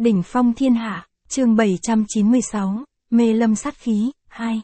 Đỉnh phong thiên hạ, chương 796, mê lâm sát khí, 2.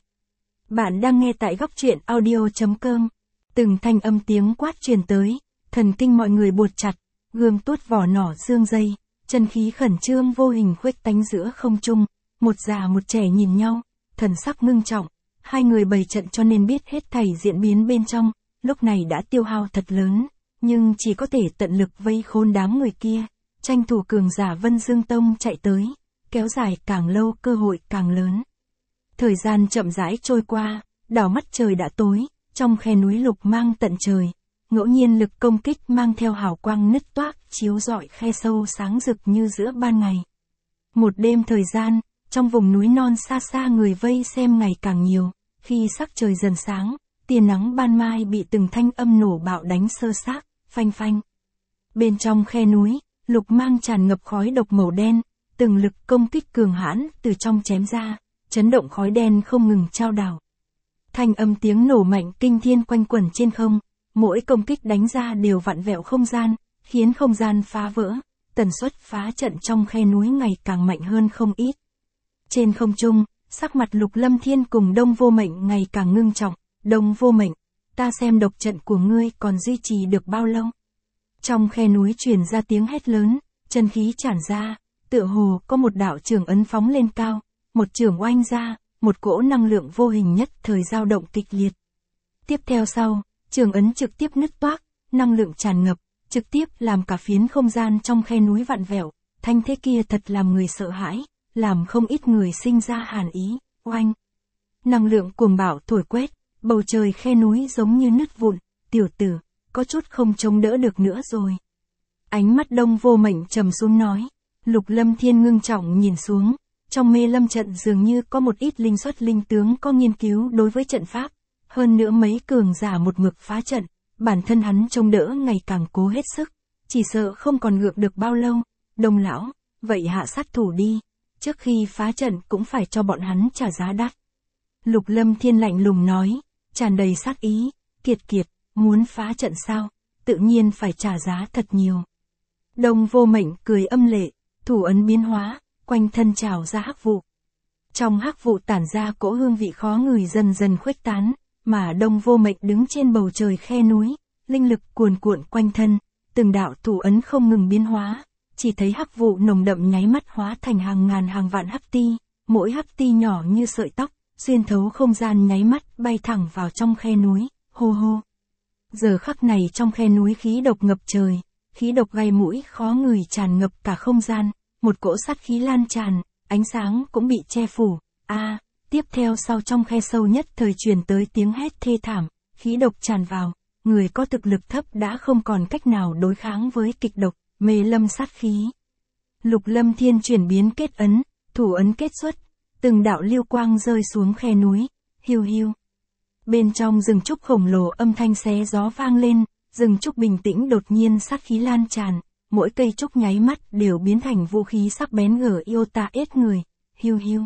Bạn đang nghe tại góc truyện audio.com. Từng thanh âm tiếng quát truyền tới, thần kinh mọi người buột chặt, gươm tuốt vỏ nỏ dương dây, chân khí khẩn trương vô hình khuếch tánh giữa không trung, một già một trẻ nhìn nhau, thần sắc ngưng trọng, hai người bày trận cho nên biết hết thảy diễn biến bên trong, lúc này đã tiêu hao thật lớn, nhưng chỉ có thể tận lực vây khốn đám người kia, tranh thủ cường giả Vân Dương Tông chạy tới, kéo dài càng lâu cơ hội càng lớn. Thời gian chậm rãi trôi qua, đảo mắt trời đã tối, trong khe núi lục mang tận trời, ngẫu nhiên lực công kích mang theo hào quang nứt toác chiếu rọi khe sâu sáng rực như giữa ban ngày. Một đêm thời gian, trong vùng núi non xa xa người vây xem ngày càng nhiều, khi sắc trời dần sáng, tia nắng ban mai bị từng thanh âm nổ bạo đánh sơ xác, phanh phanh. Bên trong khe núi, lục mang tràn ngập khói độc màu đen, từng lực công kích cường hãn từ trong chém ra, chấn động khói đen không ngừng trao đảo. Thanh âm tiếng nổ mạnh kinh thiên quanh quẩn trên không, mỗi công kích đánh ra đều vặn vẹo không gian, khiến không gian phá vỡ, tần suất phá trận trong khe núi ngày càng mạnh hơn không ít. Trên không trung, sắc mặt Lục Lâm Thiên cùng Đông Vô Mệnh ngày càng ngưng trọng. Đông Vô Mệnh, ta xem độc trận của ngươi còn duy trì được bao lâu? Trong khe núi truyền ra tiếng hét lớn, chân khí tràn ra, tựa hồ có một đạo trường ấn phóng lên cao, một trường oanh ra, một cỗ năng lượng vô hình nhất thời dao động kịch liệt. Tiếp theo sau, trường ấn trực tiếp nứt toác, năng lượng tràn ngập, trực tiếp làm cả phiến không gian trong khe núi vặn vẹo, thanh thế kia thật làm người sợ hãi, làm không ít người sinh ra hàn ý, oanh. Năng lượng cuồng bạo thổi quét, bầu trời khe núi giống như nứt vụn, tiểu tử, có chút không chống đỡ được nữa rồi. Ánh mắt Đông Vô Mệnh trầm xuống nói, Lục Lâm Thiên ngưng trọng nhìn xuống, trong mê lâm trận dường như có một ít linh xuất linh tướng có nghiên cứu đối với trận pháp, hơn nữa mấy cường giả một mực phá trận, bản thân hắn trông đỡ ngày càng cố hết sức, chỉ sợ không còn gượng được bao lâu. Đông lão, vậy hạ sát thủ đi, trước khi phá trận cũng phải cho bọn hắn trả giá đắt. Lục Lâm Thiên lạnh lùng nói, tràn đầy sát ý, Kiệt Kiệt, muốn phá trận sao, tự nhiên phải trả giá thật nhiều. Đông Vô Mệnh cười âm lệ, thủ ấn biến hóa, quanh thân trào ra hắc vụ. Trong hắc vụ tản ra cỗ hương vị khó ngửi dần dần khuếch tán, mà Đông Vô Mệnh đứng trên bầu trời khe núi, linh lực cuồn cuộn quanh thân, từng đạo thủ ấn không ngừng biến hóa, chỉ thấy hắc vụ nồng đậm nháy mắt hóa thành hàng ngàn hàng vạn hắc ti, mỗi hắc ti nhỏ như sợi tóc, xuyên thấu không gian nháy mắt bay thẳng vào trong khe núi, hô hô. Giờ khắc này trong khe núi khí độc ngập trời, khí độc gai mũi khó ngửi tràn ngập cả không gian, một cỗ sát khí lan tràn, ánh sáng cũng bị che phủ. Tiếp theo sau trong khe sâu nhất thời truyền tới tiếng hét thê thảm, khí độc tràn vào, người có thực lực thấp đã không còn cách nào đối kháng với kịch độc, mê lâm sát khí. Lục Lâm Thiên chuyển biến kết ấn, thủ ấn kết xuất, từng đạo lưu quang rơi xuống khe núi, hiu hiu. Bên trong rừng trúc khổng lồ âm thanh xé gió vang lên, rừng trúc bình tĩnh đột nhiên sát khí lan tràn, mỗi cây trúc nháy mắt đều biến thành vũ khí sắc bén gở yêu ta ết người, hiu hiu.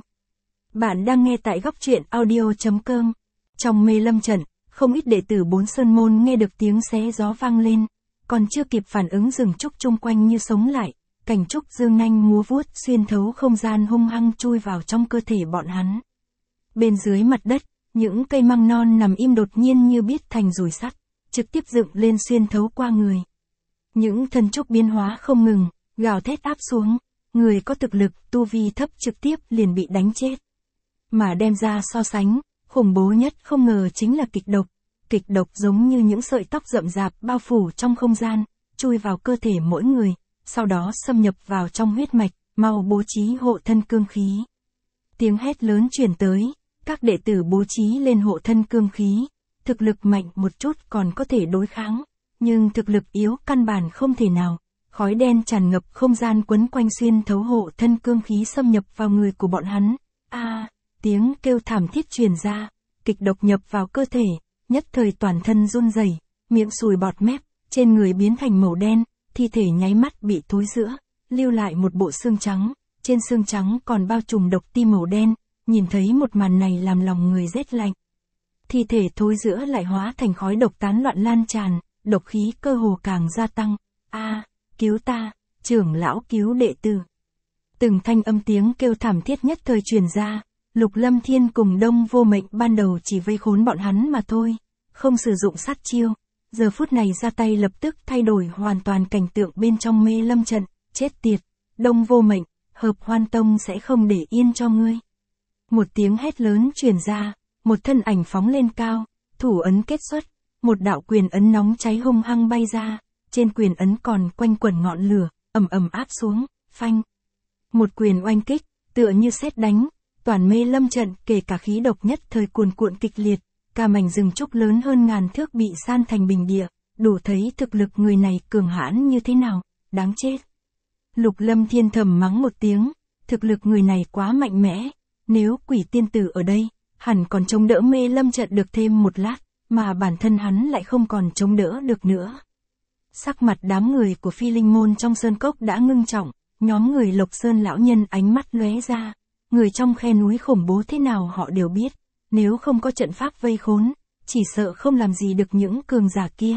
Bạn đang nghe tại góc truyện audio.com. Trong mê lâm trận, không ít đệ tử Bốn Sơn Môn nghe được tiếng xé gió vang lên, còn chưa kịp phản ứng rừng trúc chung quanh như sống lại, cành trúc dương nanh múa vuốt xuyên thấu không gian hung hăng chui vào trong cơ thể bọn hắn. Bên dưới mặt đất, những cây măng non nằm im đột nhiên như biết thành dùi sắt, trực tiếp dựng lên xuyên thấu qua người. Những thân trúc biến hóa không ngừng, gào thét áp xuống, người có thực lực tu vi thấp trực tiếp liền bị đánh chết. Mà đem ra so sánh, khủng bố nhất không ngờ chính là kịch độc giống như những sợi tóc rậm rạp bao phủ trong không gian, chui vào cơ thể mỗi người, sau đó xâm nhập vào trong huyết mạch, mau bố trí hộ thân cương khí. Tiếng hét lớn truyền tới, các đệ tử bố trí lên hộ thân cương khí, thực lực mạnh một chút còn có thể đối kháng, nhưng thực lực yếu căn bản không thể nào. Khói đen tràn ngập không gian quấn quanh xuyên thấu hộ thân cương khí xâm nhập vào người của bọn hắn. Tiếng kêu thảm thiết truyền ra, kịch độc nhập vào cơ thể, nhất thời toàn thân run rẩy, miệng sùi bọt mép, trên người biến thành màu đen, thi thể nháy mắt bị thối rữa, lưu lại một bộ xương trắng, trên xương trắng còn bao trùm độc ti màu đen, nhìn thấy một màn này làm lòng người rét lạnh. Thi thể thối rữa lại hóa thành khói độc tán loạn lan tràn, độc khí cơ hồ càng gia tăng. Cứu ta, trưởng lão cứu đệ tử. Từng thanh âm tiếng kêu thảm thiết nhất thời truyền ra, Lục Lâm Thiên cùng Đông Vô Mệnh ban đầu chỉ vây khốn bọn hắn mà thôi, không sử dụng sát chiêu, giờ phút này ra tay lập tức thay đổi hoàn toàn cảnh tượng bên trong mê lâm trận, chết tiệt, Đông Vô Mệnh, Hợp Hoan Tông sẽ không để yên cho ngươi. Một tiếng hét lớn truyền ra, một thân ảnh phóng lên cao, thủ ấn kết xuất, một đạo quyền ấn nóng cháy hung hăng bay ra, trên quyền ấn còn quanh quẩn ngọn lửa, ầm ầm áp xuống, phanh. Một quyền oanh kích, tựa như sét đánh, toàn mê lâm trận kể cả khí độc nhất thời cuồn cuộn kịch liệt, cả mảnh rừng trúc lớn hơn ngàn thước bị san thành bình địa, đủ thấy thực lực người này cường hãn như thế nào, đáng chết. Lục Lâm Thiên thầm mắng một tiếng, thực lực người này quá mạnh mẽ, nếu Quỷ tiên tử ở đây, hẳn còn chống đỡ mê lâm trận được thêm một lát, mà bản thân hắn lại không còn chống đỡ được nữa. Sắc mặt đám người của Phi Linh môn trong sơn cốc đã ngưng trọng, nhóm người Lộc Sơn lão nhân ánh mắt lóe ra, người trong khe núi khủng bố thế nào họ đều biết, nếu không có trận pháp vây khốn, chỉ sợ không làm gì được những cường giả kia.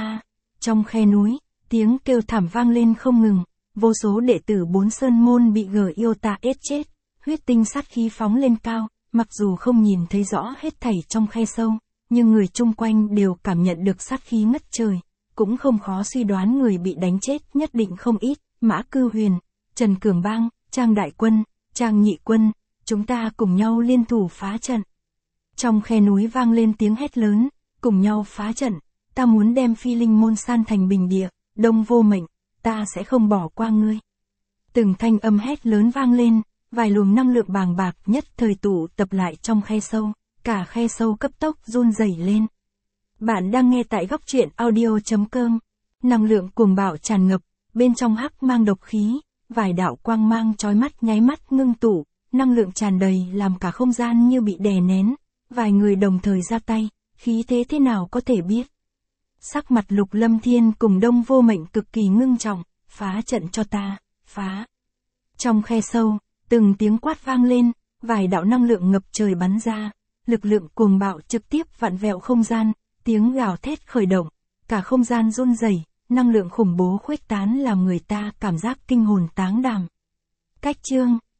Trong khe núi, tiếng kêu thảm vang lên không ngừng, vô số đệ tử 4 sơn môn bị Giota ết chết, huyết tinh sát khí phóng lên cao, mặc dù không nhìn thấy rõ hết thảy trong khe sâu, nhưng người chung quanh đều cảm nhận được sát khí ngất trời, cũng không khó suy đoán người bị đánh chết nhất định không ít. Mã Cư Huyền, Trần Cường Bang, Trang Đại Quân, Trang Nhị Quân, chúng ta cùng nhau liên thủ phá trận. Trong khe núi vang lên tiếng hét lớn, cùng nhau phá trận, ta muốn đem Phi Linh môn san thành bình địa, Đông Vô Mệnh, ta sẽ không bỏ qua ngươi. Từng thanh âm hét lớn vang lên, vài luồng năng lượng bàng bạc nhất thời tụ tập lại trong khe sâu, cả khe sâu cấp tốc run rẩy lên. Bạn đang nghe tại góc truyện audio.com, năng lượng cuồng bạo tràn ngập, bên trong hắc mang độc khí, vài đạo quang mang chói mắt nháy mắt ngưng tụ, năng lượng tràn đầy làm cả không gian như bị đè nén, vài người đồng thời ra tay, khí thế nào có thể biết. Sắc mặt Lục Lâm Thiên cùng Đông Vô Mệnh cực kỳ ngưng trọng, phá trận cho ta, phá. Trong khe sâu, từng tiếng quát vang lên, vài đạo năng lượng ngập trời bắn ra, lực lượng cuồng bạo trực tiếp vặn vẹo không gian, tiếng gào thét khởi động, cả không gian run rẩy, năng lượng khủng bố khuếch tán làm người ta cảm giác kinh hồn táng đảm. Cách chương